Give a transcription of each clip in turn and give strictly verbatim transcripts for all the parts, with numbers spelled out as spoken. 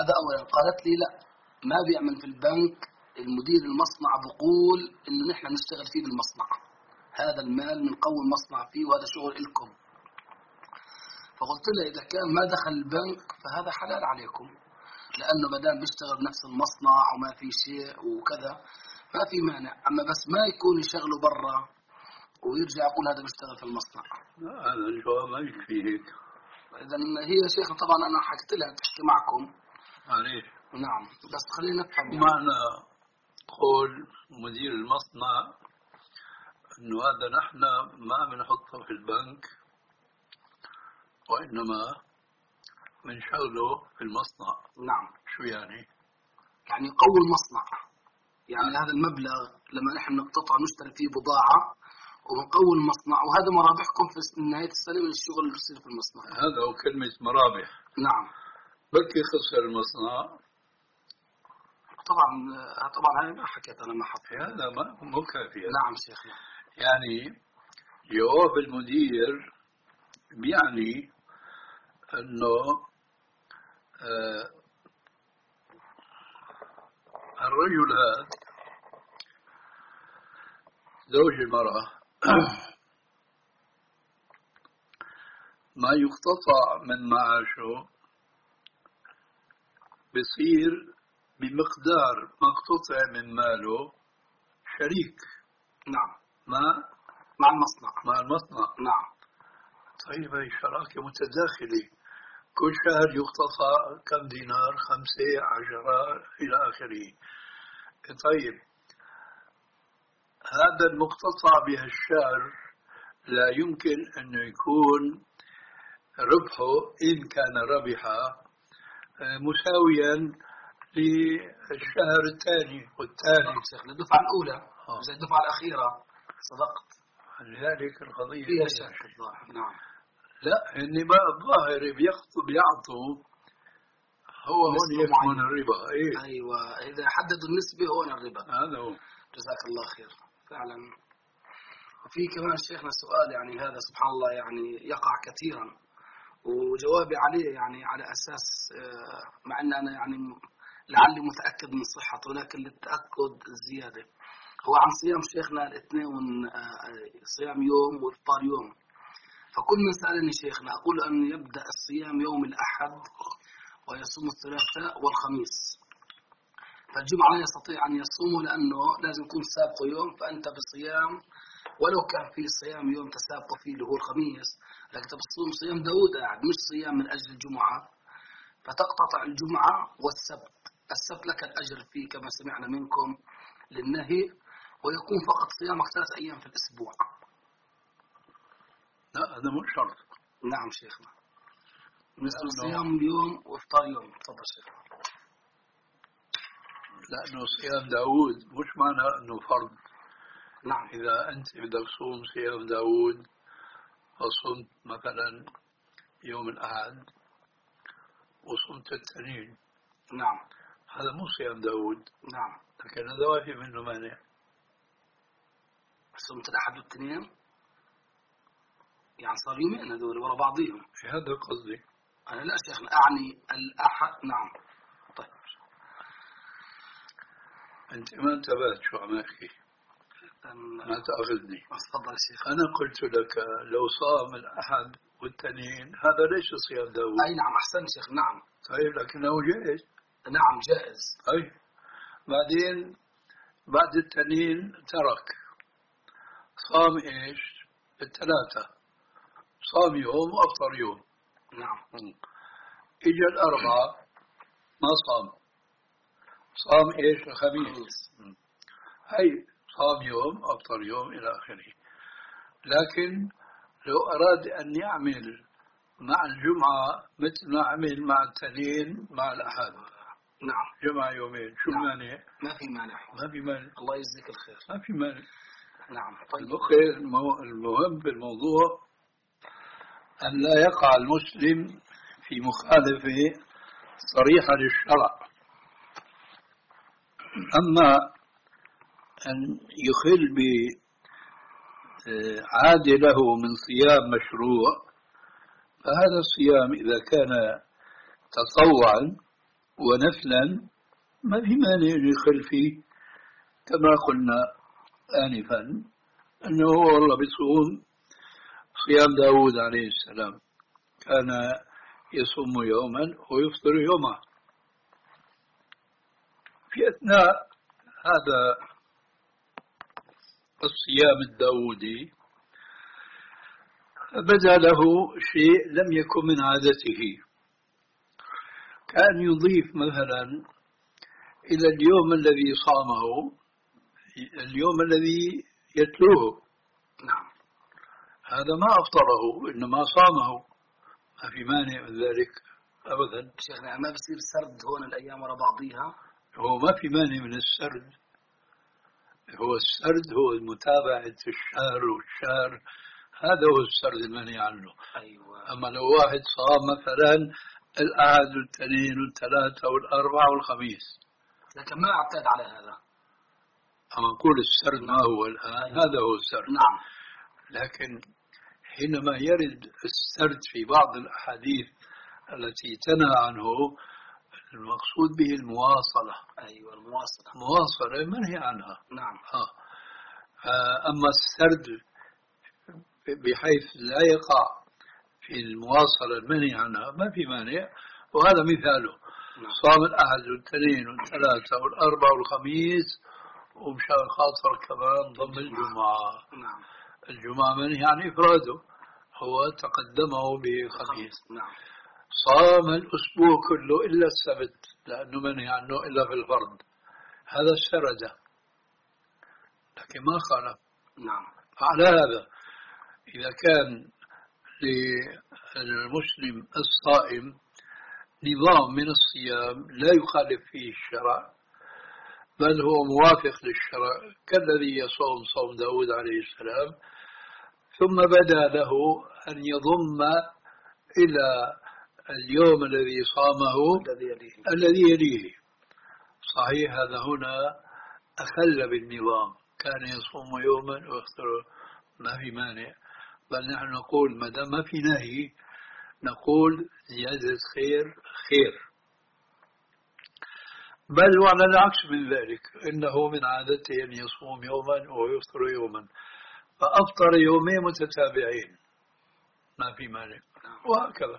هذا أولا. قالت لي لا، ما بيعمل في البنك، المدير المصنع بقول إنه نحن نشتغل فيه بالمصنع، هذا المال بنقوم مصنع فيه وهذا شغل إلكم. فقلت له إذا كان ما دخل البنك فهذا حلال عليكم، لأنه ما دام بيشتغل بنفس المصنع وما في شيء وكذا ما في مانع، أما بس ما يكون يشغله برا ويرجع يقول هذا بيشتغل في المصنع. هذا الجواب ما يكفي هيك. إذا هي شيخ طبعا أنا حكيت لها تحكي معكم. معليش. نعم بس خلينا نفهم يعني. معنى قول مدير المصنع إنه هذا نحن ما بنحطه في البنك وإنما بنشغله في المصنع. نعم. شو يعني؟ يعني قوي المصنع، يعني نعم. هذا المبلغ لما نحن نقتطع نشتري فيه بضاعة ونقوي المصنع، وهذا مرابحكم في نهاية السنة من الشغل اللي بيصير في المصنع. هذا هو كلمة مرابح. نعم. بلكي خسر المصنع. طبعا طبعا هاي ما حكيت أنا ما حط هذا ما مو كافي. نعم شيخنا. يعني جواب المدير بيعني انه آه الرجل هذا زوج المرأة ما يقتطع من معاشه بصير بمقدار مقتطع من ماله شريك. نعم. مع مع المصنع. مع المصنع. نعم. طيب هي شراكة متداخلة، كل شهر يقتطع كم دينار، خمسة عشرة إلى آخره. طيب هذا المقتطع بهالشهر لا يمكن أن يكون ربحه إن كان ربحا مساويا للشهر الثاني والثالث. شيخنا الدفعة الأولى زي الدفعة الأخيرة. صدقت. لذلك القضية فيها شك الظاهر. نعم. لا إني بقى الظاهر بيخطب بيعطوا هو هون يكمن الربا. إيه؟ أيوة إذا حددوا النسبة هون الربا. هذا هو. جزاك الله خير فعلا. وفي كمان شيخنا سؤال يعني هذا سبحان الله يعني يقع كثيرا، وجوابي عليه يعني على أساس مع أن أنا يعني لعلي متأكد من صحته ولكن للتأكد الزيادة، هو عن صيام شيخنا الاثنين، صيام يوم وإفطار يوم. فكل من سألني شيخنا أقول أن يبدأ الصيام يوم الأحد ويصوم الثلاثاء والخميس، فالجمعة لا يستطيع أن يصومه لأنه لازم يكون سابقه يوم، فأنت بصيام ولو كان في صيام يوم تسابق فيه اللي هو الخميس، لكن بتصوم صيام داود قاعد مش صيام من أجل الجمعة، فتقتطع الجمعة والسبت. السبت لك الأجر فيه كما سمعنا منكم للنهي، ويكون فقط صيامك ثلاث أيام في الأسبوع. لا هذا مو شرط. نعم شيخنا. مثل صيام يوم وإفطار يوم. تفضل شيخنا. لأنه صيام داود مش معنى أنه فرض. نعم. إذا أنت بدك تصوم صيام داود وصمت مثلا يوم الأحد وصمت التنين. نعم. هذا مو صيام داود. نعم. لكن هذا ما في منه مانع. صمت الأحد والتنين يعني صار يومين هذول ورا بعضهم. هذا قصدي. أنا لا شيخنا أعني الأحد. نعم. طيب أنت ما انتبهت شو عم أحكي. ما تأخذني. تفضل شيخ. أنا قلت لك لو صام الأحد والتنين هذا ليس صيام داود. أي نعم أحسن شيخ. نعم. طيب لكنه جائز. نعم جائز. أي بعدين بعد التنين ترك صام إيش الثلاثة، صام يوم وأفطر يوم. نعم. إجا الأربعة ما صام، صام إيش الخميس. هاي صام يوم أفطر يوم إلى آخره. لكن لو أراد أن يعمل مع الجمعة مثل ما عمل مع التنين مع الأحد. نعم. جمع يومين شو نعم. المانع؟ ما في مانع. ما في مانع. الله يجزيك الخير. ما في مانع. نعم. طيب. المهم بالموضوع أن لا يقع المسلم في مخالفة صريحة للشرع. أما أن يخل بعادة له من صيام مشروع، فهذا الصيام إذا كان تطوعا ونفلا ما في مانع يدخل فيه، كما قلنا آنفا أنه هو والله بيصوم صيام داود عليه السلام، كان يصوم يوما ويفطر يوما. في أثناء هذا الصيام الداودي بدا له شيء لم يكن من عادته، كان يضيف مثلا إلى اليوم الذي صامه اليوم الذي يتلوه. نعم. هذا ما أفطره إنما صامه، ما في مانع من ذلك أبدا. شيخنا ما بصير سرد هون الأيام ورا بعضيها؟ هو ما في مانع من السرد، هو السرد هو متابعة الشهر والشهر، هذا هو السرد المنهي عنه. أيوة. أما لو واحد صام مثلا الأحد والاثنين والثلاثة والأربعة والخميس، لكن ما اعتاد على هذا. أما نقول السرد ما هو الآن. أيوة. هذا هو السرد. نعم. لكن حينما يرد السرد في بعض الأحاديث التي تنهى عنه، المقصود به المواصلة. أيوة المواصلة. مواصلة منهي عنها. نعم. آه. أما السرد بحيث لا يقع في المواصلة المنهي عنها ما في مانع، وهذا مثاله. نعم. صام الأحد والاثنين والثلاثة والأربعة والخميس، ومشان خاطر كمان ضم الجمعة. نعم. الجمعة منهي عن إفراده، هو تقدمه بخميس. نعم. صام الأسبوع كله إلا السبت لأنه منهي عنه إلا في الفرض، هذا السرد، لكن ما خالف. نعم. على هذا إذا كان للمسلم الصائم نظام من الصيام لا يخالف فيه الشرع، بل هو موافق للشرع كالذي يصوم صوم داود عليه السلام، ثم بدا له أن يضم إلى اليوم الذي صامه الذي يليه، صحيح هذا هنا أخل بالنظام، كان يصوم يوما ويفطر، ما في مانع، بل نحن نقول ما دام ما في نهي نقول زيادة خير خير، بل وعلى العكس من ذلك إنه من عادته أن يصوم يوما ويفطر يوما، فأفطر يومين متتابعين ما في مانع، وهكذا.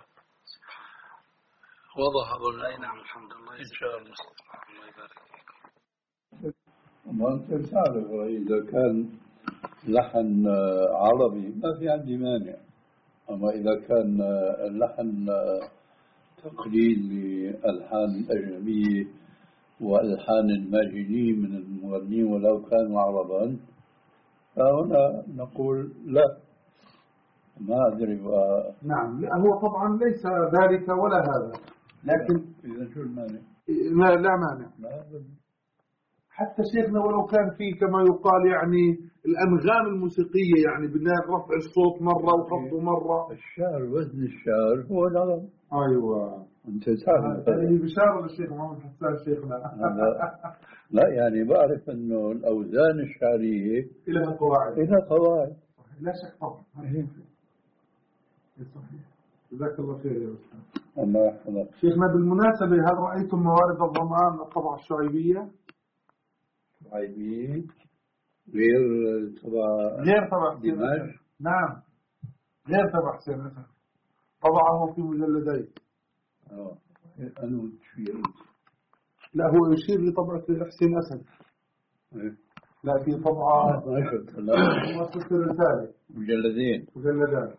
وضح أظن. أي نعم الحمد لله إن شاء الله. الله يبارك فيك. ما أنت تعرف إذا كان لحن عربي ما في عندي مانع، أما إذا كان اللحن تقليد لألحان أجنبية وألحان الماجنين من المغنين ولو كانوا عربا، فهنا نقول لا، ما أدري. نعم. لا هو طبعا ليس ذلك ولا هذا، لكن إذا شو المانع؟ لا, لا مانع. حتى شيخنا ولو كان في كما يقال يعني الأنغام الموسيقية، يعني بالنهاية رفع الصوت مرة وخفضه مرة. الشعر، وزن الشعر هو العرب. أيوة. أنت تعرف هذه بشارة للشيخ محمد حسان شيخنا. لا يعني بعرف إنه الأوزان الشعرية لها قواعد. لها قواعد. لا شك طبعا. صحيح. جزاك الله خير يا أستاذ. الله يحفظك. شيخنا بالمناسبة هل رأيتم موارد الظمآن الطبعة الشعيبية؟ شعيبية غير طبعا غير طبعا دمشق. نعم غير طبعا حسين أسد، طبعه في مجلدين. اه أنا شوية. لا هو يشير لطبعة حسين أسد. إيه؟ لا في طبعة مؤسسة الرسالة مجلدين مجلدان،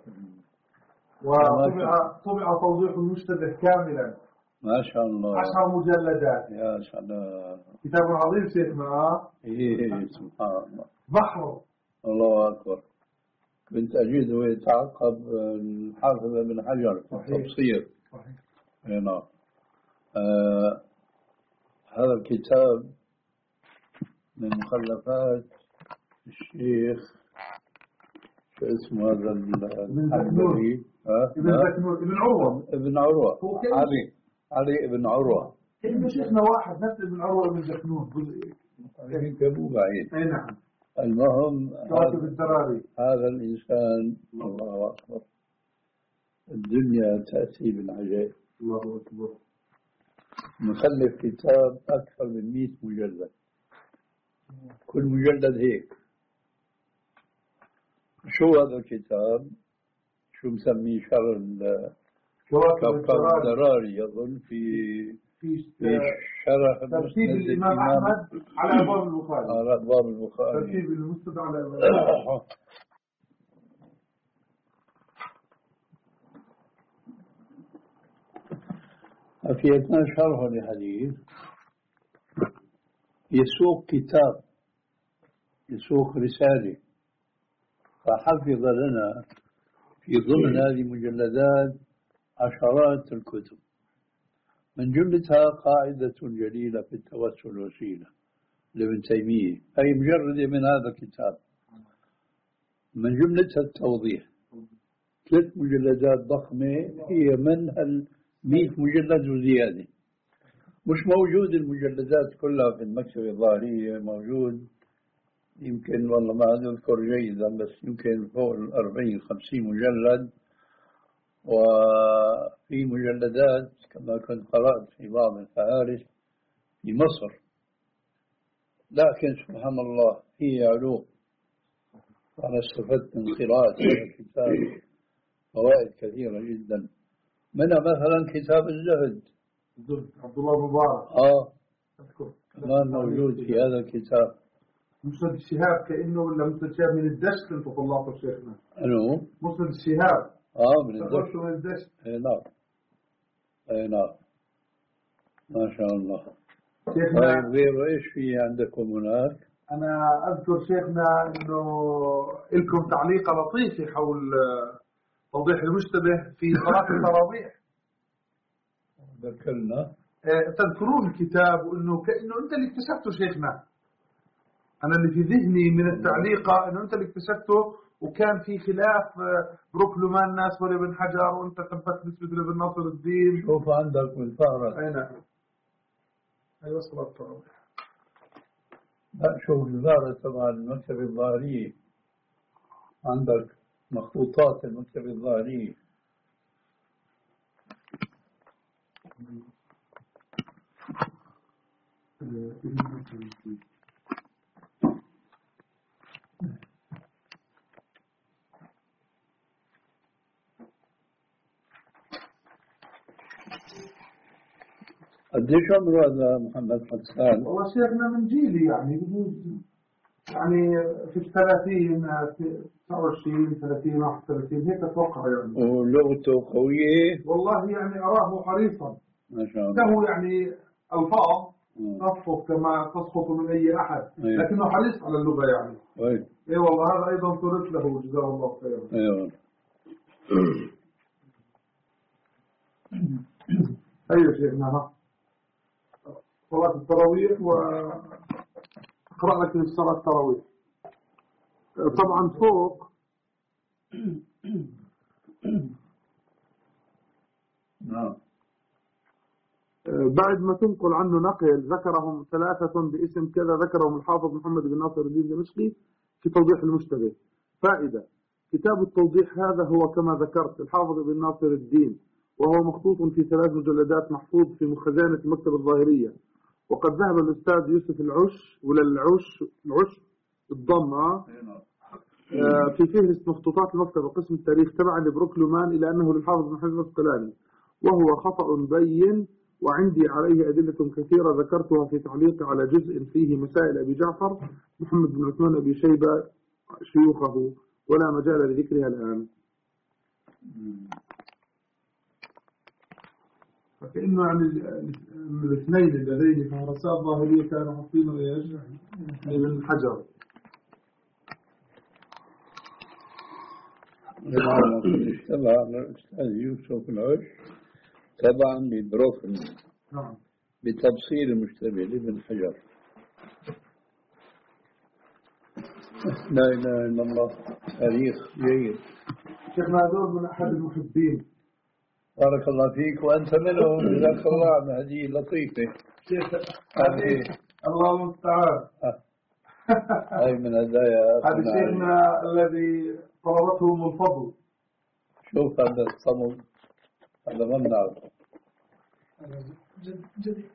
وطبع طبع توضيح المشتبه كاملا ما شاء الله، عشر مجلدات. يا شاء الله، كتاب عظيم شيخنا. إيه سبحان الله، بحر. الله أكبر. كنت أجده يتعقب الحافظ ابن حجر في التبصير. صحيح. نعم. آه هذا الكتاب من مخلفات الشيخ شو اسمه هذا الحنبلي ابن زكنون ابن عروة ابن عروة علي علي ابن عروة. ابن شيخنا واحد نفس ابن عروة ابن زكنون هيك مو بعيد. اي نعم. المهم كاتب التراري. هذا الإنسان الله أكبر، الدنيا تأتي بالعجائب. الله أكبر. مخلف كتاب أكثر من مئة مجلد، كل مجلد هيك. شو هذا الكتاب؟ شو مسميه؟ شر كوكب الدراري يظن في في في شرح ترتيب مسند الإمام أحمد على أبواب البخاري. على أبواب البخاري. ترتيب المسند على أبواب. في أثناء شرحه لحديث يسوق كتاب، يسوق رسالة، فحفظ لنا في ضمن هذه المجلدات عشرات الكتب، من جملتها قاعدة جليلة في التوسل وسيلة لابن تيمية، أي مجرد من هذا الكتاب. من جملتها التوضيح، ثلاث مجلدات ضخمة هي من المئة مجلد وزيادة. مش موجود المجلدات كلها في المكتبة الظاهرية، موجود يمكن والله ما أذكر جيدا بس يمكن فوق الأربعين خمسين مجلد. وفي مجلدات كما كنت قرأت في بعض الفهارس في مصر، لكن سبحان الله فيه علوم، وأنا استفدت من قراءة هذا الكتاب فوائد كثيرة جدا، منها مثلا كتاب الزهد عبد الله مبارك. آه كمان موجود في هذا الكتاب. مسند الشهاب كأنه ولا مسند الشهاب من الدشت أنتم طلعتوا شيخنا؟ أنو مسند الشهاب آه من الدشت. من الدشت. أي نعم أي نعم ما شاء الله. شيخنا طيب غير إيش في عندكم هناك؟ أنا أذكر شيخنا إنه لكم تعليقة لطيفة حول توضيح المشتبه في صلاة التراويح. ذكرنا تذكرون الكتاب وإنه كأنه أنت اللي اكتشفته شيخنا. أنا اللي في ذهني من التعليقة إنه أنت اللي اكتشفته، وكان في خلاف بروكلمان ناس ولابن حجر، وأنت ثبت نسبة لابن ناصر الدين. شوف عندك بالفهرس. أي نعم. أيوة صلاة التراويح. لا شوف الفهرس تبع المكتبة الظاهرية، عندك مخطوطات المكتبة الظاهرية. قديش عمره هذا محمد حسان؟ والله شيخنا من جيلي يعني يعني في الثلاثين تسعة وعشرين ثلاثين واحد وثلاثين هيك أتوقع يعني. ولغته قوية؟ والله يعني أراه حريصا ما شاء الله. له يعني ألفاظ تسقط كما تسقط من أي أحد، أيه. لكنه حريص على اللغة يعني. أي إيه والله هذا أيضا ترك له جزاه الله خيرا. أيوة. أيوة شيخنا صلاة التراويح، وأقرأ لك من صلاة التراويح. طبعا فوق نعم. بعد ما تنقل عنه نقل ذكرهم ثلاثة باسم كذا، ذكرهم الحافظ محمد بن ناصر الدين الدمشقي في توضيح المشتبه. فائدة: كتاب التوضيح هذا هو كما ذكرت الحافظ بن ناصر الدين، وهو مخطوط في ثلاث مجلدات محفوظ في خزانة المكتبة الظاهرية. وقد ذهب الأستاذ يوسف العش ولا العش العش الضمة في فهرس مخطوطات المكتبة قسم التاريخ تبعا لبروكلمان إلى أنه للحافظ بن حجر العسقلاني، وهو خطأ بين، وعندي عليه أدلة كثيرة ذكرتها في تعليق على جزء فيه مسائل أبي جعفر محمد بن عثمان أبي شيبة شيوخه، ولا مجال لذكرها الآن. فكأنه يعني الاثنين اللذين فهرساء ظاهرية كانوا حاطين ايش؟ ابن حجر. تبع الأستاذ يوسف العش طبعا لبروكلمان. نعم. بتبصير المشتبه لابن حجر. لا إله إلا الله، تاريخ جيد. شيخنا هذول من أحد المحبين. بارك الله فيك وأنت منهم، جزاك الله عن هذه اللطيفة. شيخ هذه الله المستعان. هاي من هدايا هذا شيخنا الذي طلبته من الفضل. شوف هذا الصمد هذا ما بنعرفه. جديد.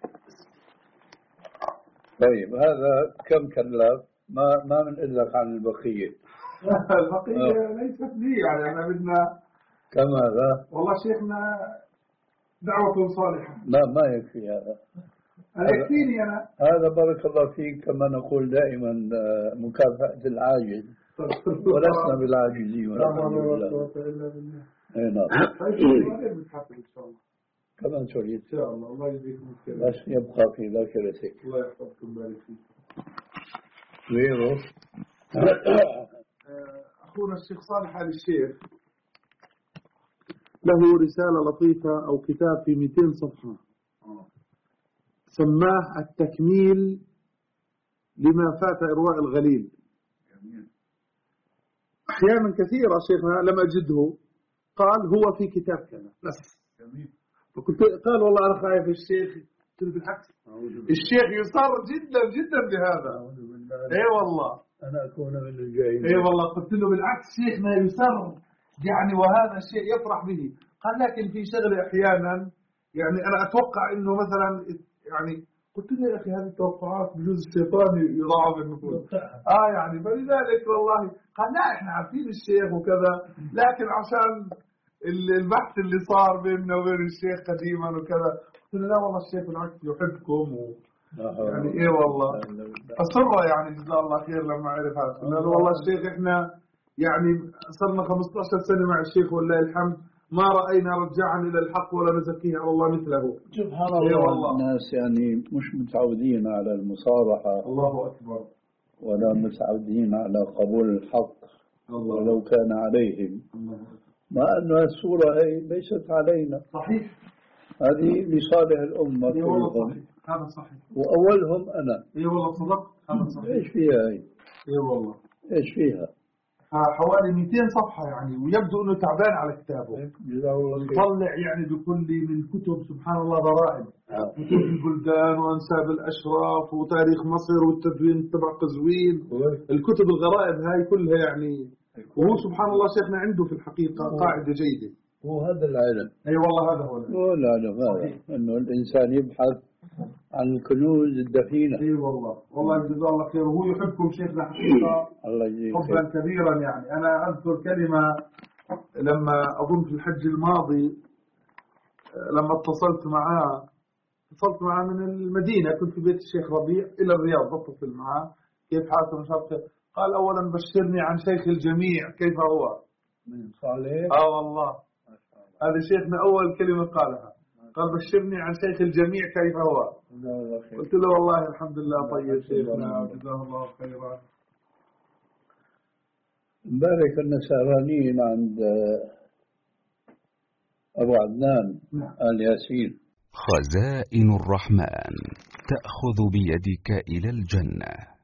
طيب هذا كم كلف؟ ما ما بنقول لك عن البقية. البقية ليست لي يعني أنا بدنا كم هذا؟ والله شيخنا دعوة صالحة. لا ما يكفي هذا. أنا يكفيني أنا. هذا بارك الله فيك كما نقول دائما مكافأة العاجز ولسنا بالعاجزين والحمد لله. اي نعم. كمان تريد؟ إن شاء الله. الله يجزيكم الخير. بس يبقى في ذاكرتك. الله يحفظكم بارك فيك. غيره؟ أخونا الشيخ صالح آل الشيخ له رسالة لطيفة أو كتاب في مئتين صفحة سماه التكميل لما فات إرواء الغليل. أحيانا كثيرة شيخنا لم أجده قال هو في كتاب كذا بس. فقلت قال والله أنا خايف الشيخ. قلت بالعكس الشيخ يصر جدا جدا بهذا. اي والله أنا أكون من الجاهلين. اي والله قلت له بالعكس شيخنا يسر يعني وهذا الشيء يفرح به. قال لكن في شغله احيانا يعني انا اتوقع انه مثلا يعني قلت له يا اخي هذه التوقعات بجوز الشيطان يضاعف النفوس. اه يعني فلذلك والله قال لا احنا عارفين الشيخ وكذا لكن عشان البحث اللي صار بيننا وبين الشيخ قديما وكذا قلت له لا والله الشيخ بالعكس يحبكم و يعني ايه والله أسرة يعني جزاه الله خير لما عرف هذا. قال والله الشيخ احنا يعني صرنا خمسة عشر سنة مع الشيخ والله الحمد ما رأينا رجعا إلى الحق ولا نزكيه على الله مثله. سبحان الله. الناس يعني مش متعودين على المصارحة. الله أكبر. ولا متعودين على قبول الحق الله. ولو كان عليهم الله. مع أن الصورة هي ليست علينا. صحيح. هذه لصالح الأمة كلهم. هذا صحيح. وأولهم أنا. اي والله صدق. هذا صحيح. ايش فيها هي؟ اي والله. ايش فيها؟ حوالي مئتين صفحة يعني ويبدو انه تعبان على كتابه. يطلع يعني بكل من كتب سبحان الله ضرائب. آه. كتب البلدان وانساب الاشراف وتاريخ مصر والتدوين تبع قزوين. الكتب الغرائب هاي كلها يعني وهو سبحان الله شيخنا عنده في الحقيقة قاعدة جيدة. وهذا العلم. اي والله هذا هو العلم. هو العلم هذا انه الانسان يبحث عن الكنوز الدفينة. اي والله والله جزاه الله خير وهو يحبكم شيخنا حقيقة الله يجزيك حبا كبيرا يعني. انا اذكر كلمة لما اظن في الحج الماضي لما اتصلت معاه اتصلت معاه من المدينة كنت في بيت الشيخ ربيع الى الرياض بتصل معاه كيف حالك مش عارف. قال اولا بشرني عن شيخ الجميع كيف هو من صالح. اه والله هذا شيخنا اول كلمة قالها قال بشرني عن شيخ الجميع كيف هو. قلت له والله الحمد لله طيب شيخنا وجزاه الله خيرا. امبارح كنا سهرانين عند أبو عدنان آل ياسين. خزائن الرحمن تأخذ بيدك إلى الجنة.